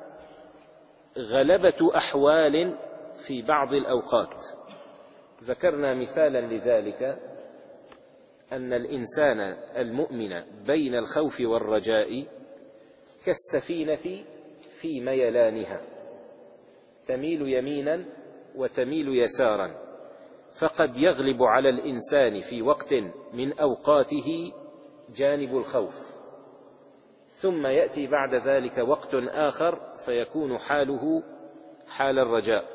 غلبة أحوال في بعض الأوقات. ذكرنا مثالا لذلك أن الإنسان المؤمن بين الخوف والرجاء كالسفينة في ميلانها، تميل يمينا وتميل يسارا، فقد يغلب على الإنسان في وقت من أوقاته جانب الخوف، ثم يأتي بعد ذلك وقت آخر فيكون حاله حال الرجاء.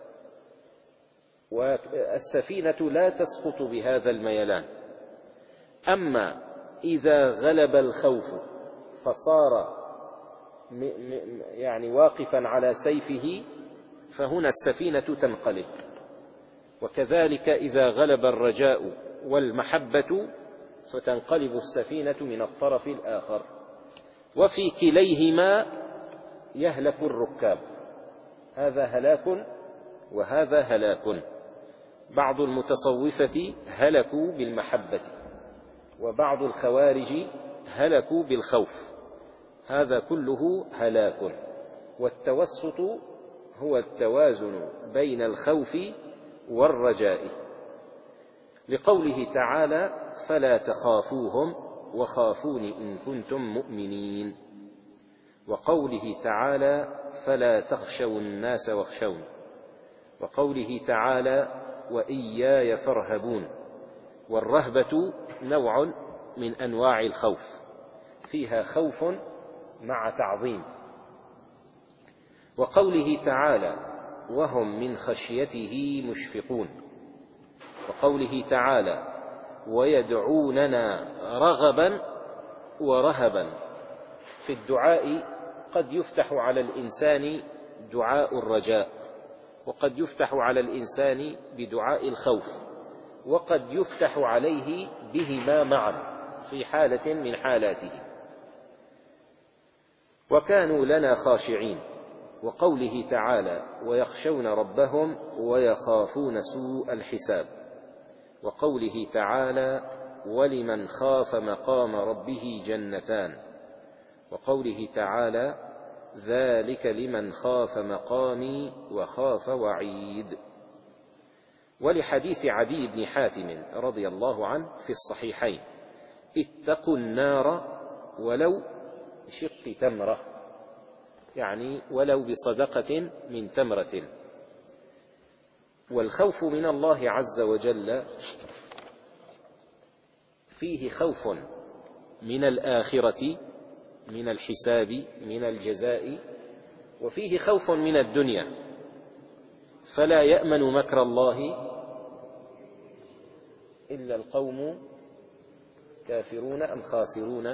والسفينة لا تسقط بهذا الميلان. أما إذا غلب الخوف فصار يعني واقفا على سيفه فهنا السفينة تنقلب. وكذلك إذا غلب الرجاء والمحبة فتنقلب السفينة من الطرف الآخر، وفي كليهما يهلك الركاب، هذا هلاك وهذا هلاك. بعض المتصوفة هلكوا بالمحبة، وبعض الخوارج هلكوا بالخوف، هذا كله هلاك. والتوسط هو التوازن بين الخوف والرجاء، لقوله تعالى: فلا تخافوهم وخافون إن كنتم مؤمنين، وقوله تعالى: فلا تخشوا الناس واخشون، وقوله تعالى: وإياي فارهبون. والرهبة نوع من أنواع الخوف، فيها خوف مع تعظيم. وقوله تعالى: وهم من خشيته مشفقون، وقوله تعالى: ويدعوننا رغبا ورهبا. في الدعاء قد يفتح على الإنسان دعاء الرجاء، وقد يفتح على الإنسان بدعاء الخوف، وقد يفتح عليه بهما معا في حالة من حالاته. وكانوا لنا خاشعين. وقوله تعالى: ويخشون ربهم ويخافون سوء الحساب. وقوله تعالى: ولمن خاف مقام ربه جنتان. وقوله تعالى: ذلك لمن خاف مقامي وخاف وعيد. ولحديث عدي بن حاتم رضي الله عنه في الصحيحين: اتقوا النار ولو بشق تمرة، يعني ولو بصدقة من تمرة. والخوف من الله عز وجل فيه خوف من الآخرة، من الحساب، من الجزاء، وفيه خوف من الدنيا. فلا يأمن مكر الله إلا القوم كافرون أم خاسرون،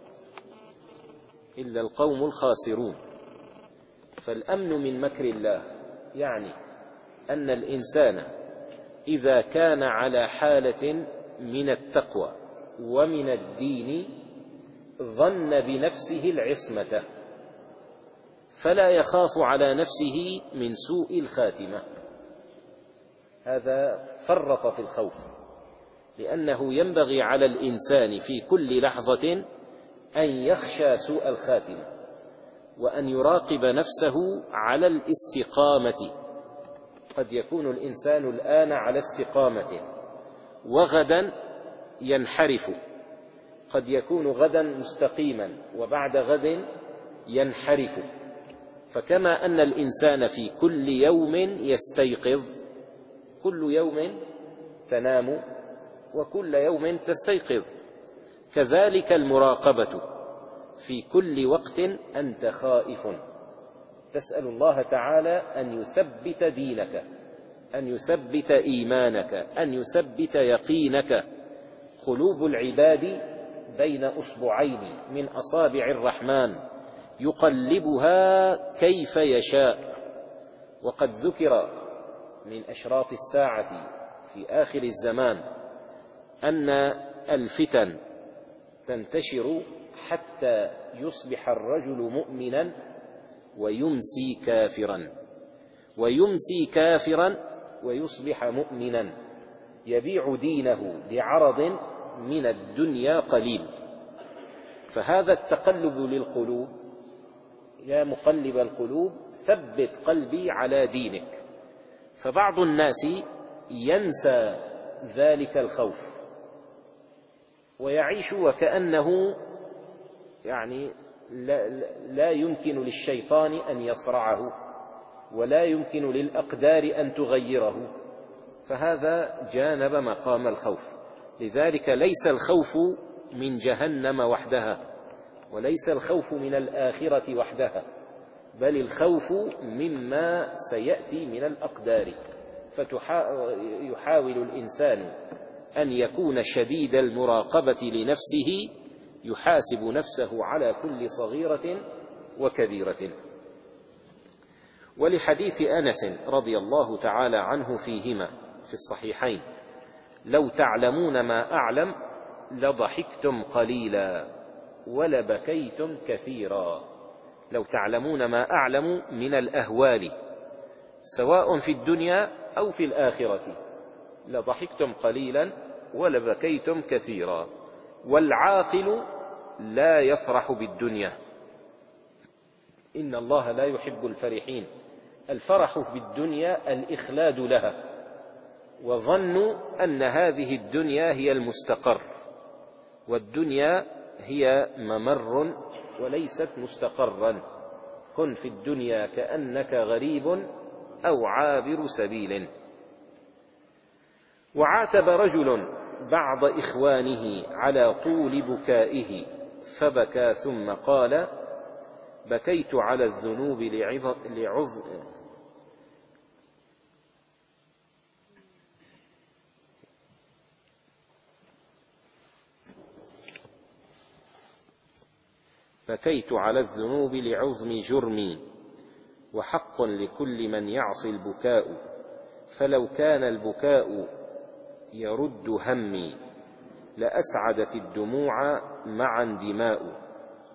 إلا القوم الخاسرون. فالأمن من مكر الله يعني أن الإنسان إذا كان على حالة من التقوى ومن الدين ظن بنفسه العصمة، فلا يخاف على نفسه من سوء الخاتمة. هذا فرط في الخوف، لأنه ينبغي على الإنسان في كل لحظة أن يخشى سوء الخاتمة، وأن يراقب نفسه على الاستقامة. قد يكون الإنسان الآن على استقامة وغدا ينحرف، قد يكون غدا مستقيما وبعد غد ينحرف. فكما أن الإنسان في كل يوم يستيقظ، كل يوم تنام وكل يوم تستيقظ، كذلك المراقبة في كل وقت أنت خائف، تسأل الله تعالى أن يثبت دينك، أن يثبت إيمانك، أن يثبت يقينك. قلوب العباد بين أصبعين من أصابع الرحمن يقلبها كيف يشاء. وقد ذكر من أشراط الساعة في آخر الزمان أن الفتن تنتشر حتى يصبح الرجل مؤمنا ويمسي كافرا، ويمسي كافرا ويصبح مؤمنا، يبيع دينه بعرض من الدنيا قليل. فهذا التقلب للقلوب، يا مقلب القلوب ثبت قلبي على دينك. فبعض الناس ينسى ذلك الخوف ويعيش وكأنه يعني لا, لا يمكن للشيطان أن يصرعه ولا يمكن للأقدار أن تغيره، فهذا جانب مقام الخوف. لذلك ليس الخوف من جهنم وحدها، وليس الخوف من الآخرة وحدها، بل الخوف مما سيأتي من الأقدار. فيحاول الإنسان أن يكون شديد المراقبة لنفسه، يحاسب نفسه على كل صغيرة وكبيرة. ولحديث أنس رضي الله تعالى عنه فيهما في الصحيحين: لو تعلمون ما أعلم لضحكتم قليلا ولبكيتم كثيرا. لو تعلمون ما أعلم من الأهوال سواء في الدنيا أو في الآخرة لضحكتم قليلا ولبكيتم كثيرا. والعاقل لا يفرح بالدنيا، إن الله لا يحب الفرحين. الفرح بالدنيا الإخلاد لها، وظنوا أن هذه الدنيا هي المستقر، والدنيا هي ممر وليست مستقرا. كن في الدنيا كأنك غريب أو عابر سبيل. وعاتب رجل بعض إخوانه على طول بكائه فبكى ثم قال: بكيت على الذنوب لعظم بكيت على الذنوب لعظم جرمي، وحق لكل من يعصي البكاء، فلو كان البكاء يرد همي لأسعدت الدموع معا دماء.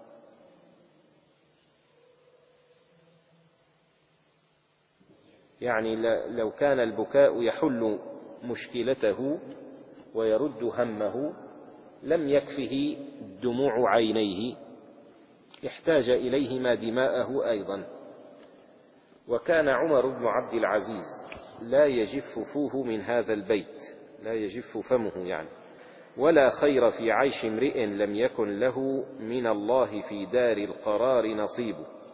يعني لو كان البكاء يحل مشكلته ويرد همه لم يكفه دموع عينيه، يحتاج إليهما دماءه أيضا. وكان عمر بن عبد العزيز لا يجف فوه من هذا البيت، لا يجف فمه يعني: ولا خير في عيش امرئ لم يكن له من الله في دار القرار نصيب.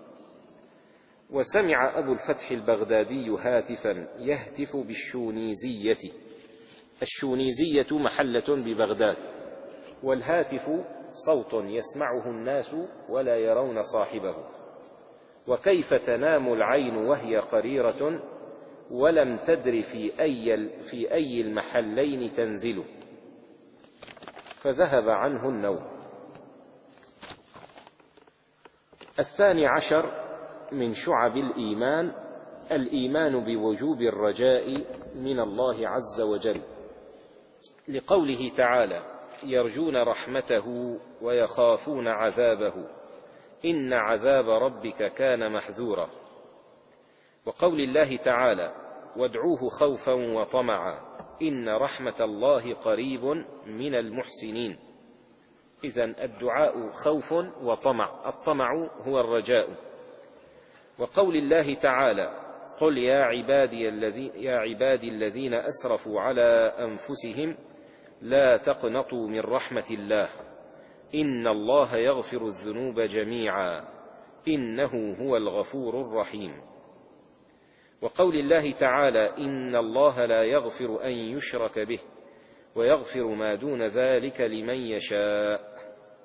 وسمع أبو الفتح البغدادي هاتفا يهتف بالشونيزية. الشونيزية محلة ببغداد، والهاتف صوت يسمعه الناس ولا يرون صاحبه. وكيف تنام العين وهي قريرة ولم تدر في أي, في أي المحلين تنزل، فذهب عنه النوم. الثاني عشر من شعب الإيمان الإيمان بوجوب الرجاء من الله عز وجل، لقوله تعالى: يرجون رحمته ويخافون عذابه إن عذاب ربك كان محذورا. وقول الله تعالى: وادعوه خوفا وطمعا إن رحمة الله قريب من المحسنين. إذن الدعاء خوف وطمع، الطمع هو الرجاء. وقول الله تعالى: قل يا عبادي الذين, يا عبادي الذين أسرفوا على أنفسهم لا تقنطوا من رحمة الله إن الله يغفر الذنوب جميعا إنه هو الغفور الرحيم. وقول الله تعالى: إن الله لا يغفر أن يشرك به ويغفر ما دون ذلك لمن يشاء.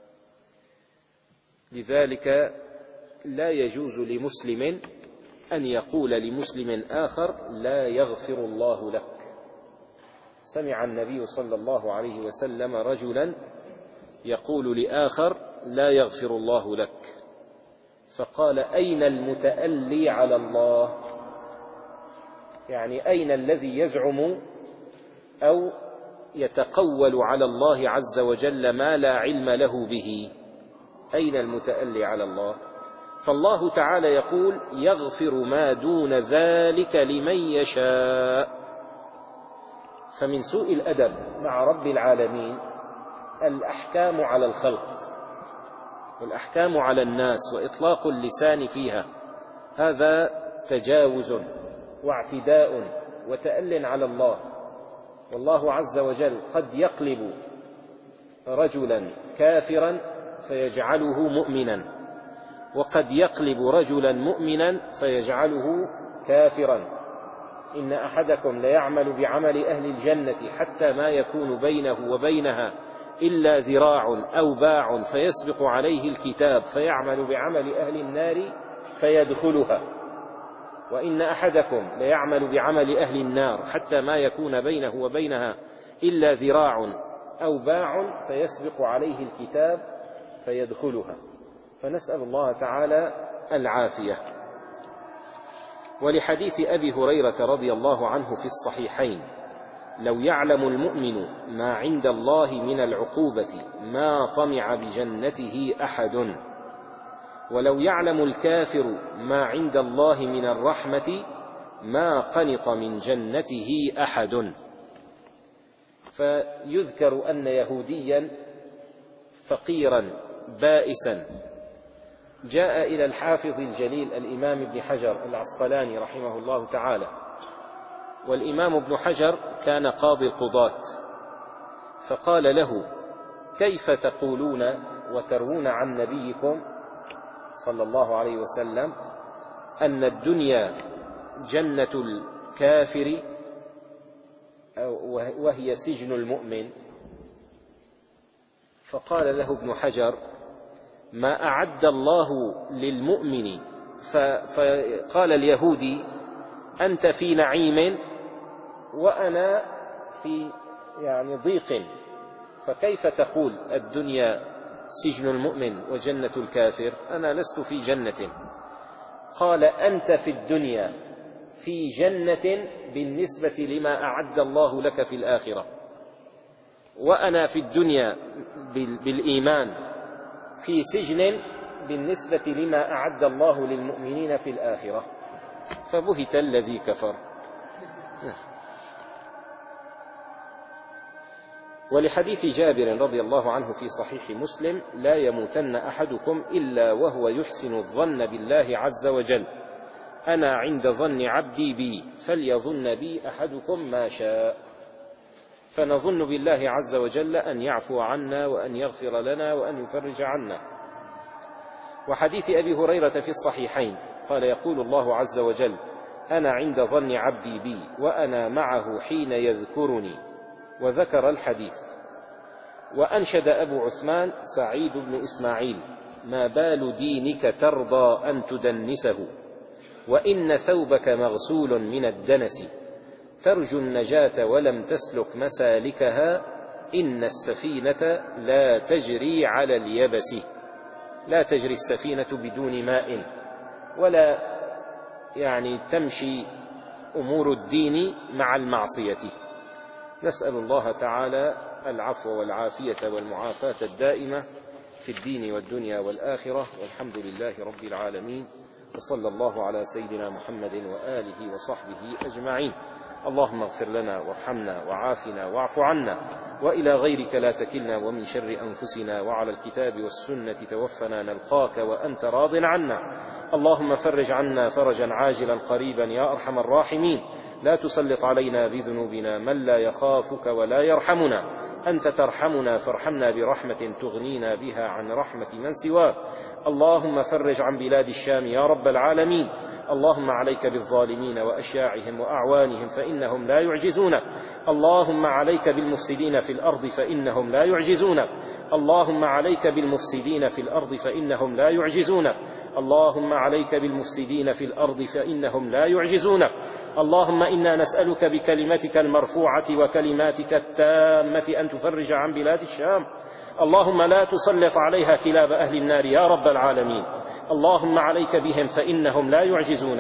لذلك لا يجوز لمسلم أن يقول لمسلم آخر لا يغفر الله لك. سمع النبي صلى الله عليه وسلم رجلا يقول لآخر لا يغفر الله لك، فقال: أين المتألي على الله؟ يعني أين الذي يزعم أو يتقول على الله عز وجل ما لا علم له به؟ أين المتألي على الله؟ فالله تعالى يقول يغفر ما دون ذلك لمن يشاء. فمن سوء الأدب مع رب العالمين الأحكام على الخلق والأحكام على الناس وإطلاق اللسان فيها، هذا تجاوز واعتداء وتأل على الله. والله عز وجل قد يقلب رجلا كافرا فيجعله مؤمنا، وقد يقلب رجلا مؤمنا فيجعله كافرا. إن أحدكم ليعمل بعمل أهل الجنة حتى ما يكون بينه وبينها إلا ذراع أو باع فيسبق عليه الكتاب فيعمل بعمل أهل النار فيدخلها، وإن أحدكم ليعمل بعمل أهل النار حتى ما يكون بينه وبينها إلا ذراع أو باع فيسبق عليه الكتاب فيدخلها. فنسأل الله تعالى العافية. ولحديث أبي هريرة رضي الله عنه في الصحيحين: لو يعلم المؤمن ما عند الله من العقوبة ما طمع بجنته أحد، ولو يعلم الكافر ما عند الله من الرحمة ما قنط من جنته أحد. فيذكر أن يهوديا فقيرا بائسا جاء إلى الحافظ الجليل الإمام ابن حجر العسقلاني رحمه الله تعالى، والإمام ابن حجر كان قاضي القضاة، فقال له: كيف تقولون وتروون عن نبيكم صلى الله عليه وسلم أن الدنيا جنة الكافر وهي سجن المؤمن؟ فقال له ابن حجر: ما أعد الله للمؤمن. فقال اليهودي: أنت في نعيم وأنا في يعني ضيق، فكيف تقول الدنيا سجن المؤمن وجنة الكافر؟ أنا لست في جنة. قال: أنت في الدنيا في جنة بالنسبة لما أعد الله لك في الآخرة، وأنا في الدنيا بالإيمان في سجن بالنسبة لما أعد الله للمؤمنين في الآخرة. فبهت الذي كفر. ولحديث جابر رضي الله عنه في صحيح مسلم: لا يموتن أحدكم إلا وهو يحسن الظن بالله عز وجل، أنا عند ظن عبدي بي فليظن بي أحدكم ما شاء. فنظن بالله عز وجل أن يعفو عنا وأن يغفر لنا وأن يفرج عنا. وحديث أبي هريرة في الصحيحين قال: يقول الله عز وجل: أنا عند ظن عبدي بي وأنا معه حين يذكرني، وذكر الحديث. وأنشد أبو عثمان سعيد بن إسماعيل: ما بال دينك ترضى أن تدنسه، وإن ثوبك مغسول من الدنس، ترجو النجاة ولم تسلك مسالكها، إن السفينة لا تجري على اليبس. لا تجري السفينة بدون ماء، ولا يعني تمشي أمور الدين مع المعصية. نسأل الله تعالى العفو والعافية والمعافاة الدائمة في الدين والدنيا والآخرة، والحمد لله رب العالمين، وصلى الله على سيدنا محمد وآله وصحبه أجمعين. اللهم اغفر لنا وارحمنا وعافنا واعف عنا، وإلى غيرك لا تكلنا، ومن شر أنفسنا، وعلى الكتاب والسنة توفنا نلقاك وأنت راض عنا. اللهم فرج عنا فرجا عاجلا قريبا يا أرحم الراحمين. لا تسلط علينا بذنوبنا من لا يخافك ولا يرحمنا، أنت ترحمنا فارحمنا برحمة تغنينا بها عن رحمة من سواك. اللهم فرج عن بلاد الشام يا رب العالمين. اللهم عليك بالظالمين وأشياعهم وأعوانهم فإنهم لا يعجزونك. اللهم عليك بالمفسدين في الأرض فإنهم لا يعجزونك. اللهم عليك بالمفسدين في الأرض فإنهم لا يعجزونك. اللهم عليك بالمفسدين في الأرض فإنهم لا يعجزونك. اللهم إنا نسألك بكلمتك المرفوعة وكلماتك التامة أن تفرج عن بلاد الشام. اللهم لا تسلط عليها كلاب أهل النار يا رب العالمين. اللهم عليك بهم فإنهم لا يعجزونك.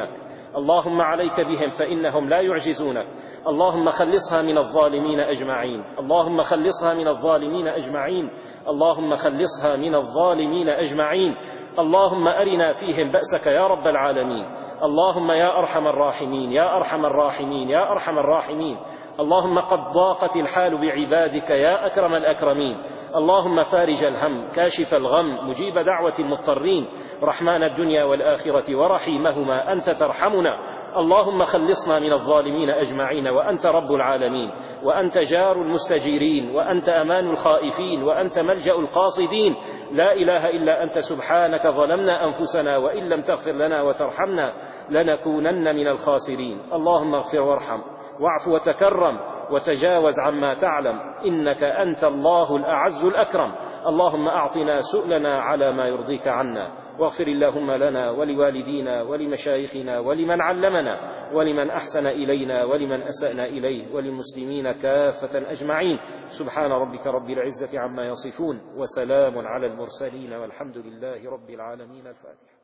اللهم عليك بهم فإنهم لا يعجزونك. اللهم خلصها من الظالمين أجمعين. اللهم خلصها من الظالمين أجمعين. اللهم خلصها من الظالمين أجمعين. اللهم أرنا فيهم بأسك يا رب العالمين. اللهم يا أرحم الراحمين يا أرحم الراحمين يا أرحم الراحمين. اللهم قد ضاقت الحال بعبادك يا أكرم الأكرمين. اللهم فارج الهم كاشف الغم مجيب دعوة المضطرين رحمن الدنيا والآخرة ورحيمهما أنت ترحمنا. اللهم خلصنا من الظالمين أجمعين وأنت رب العالمين وأنت جار المستجيرين وأنت أمان الخائفين وأنت ملجأ القاصدين. لا إله إلا أنت سبحانك ظلمنا أنفسنا وإن لم تغفر لنا وترحمنا لنكونن من الخاسرين. اللهم اغفر وارحم واعف وتكرم وتجاوز عما تعلم إنك أنت الله الأعز الأكرم. اللهم أعطنا سؤلنا على ما يرضيك عنا واغفر اللهم لنا ولوالدينا ولمشايخنا ولمن علمنا ولمن أحسن إلينا ولمن أسأنا إليه وللمسلمين كافة أجمعين. سبحان ربك رب العزة عما يصفون وسلام على المرسلين والحمد لله رب العالمين. الفاتحة.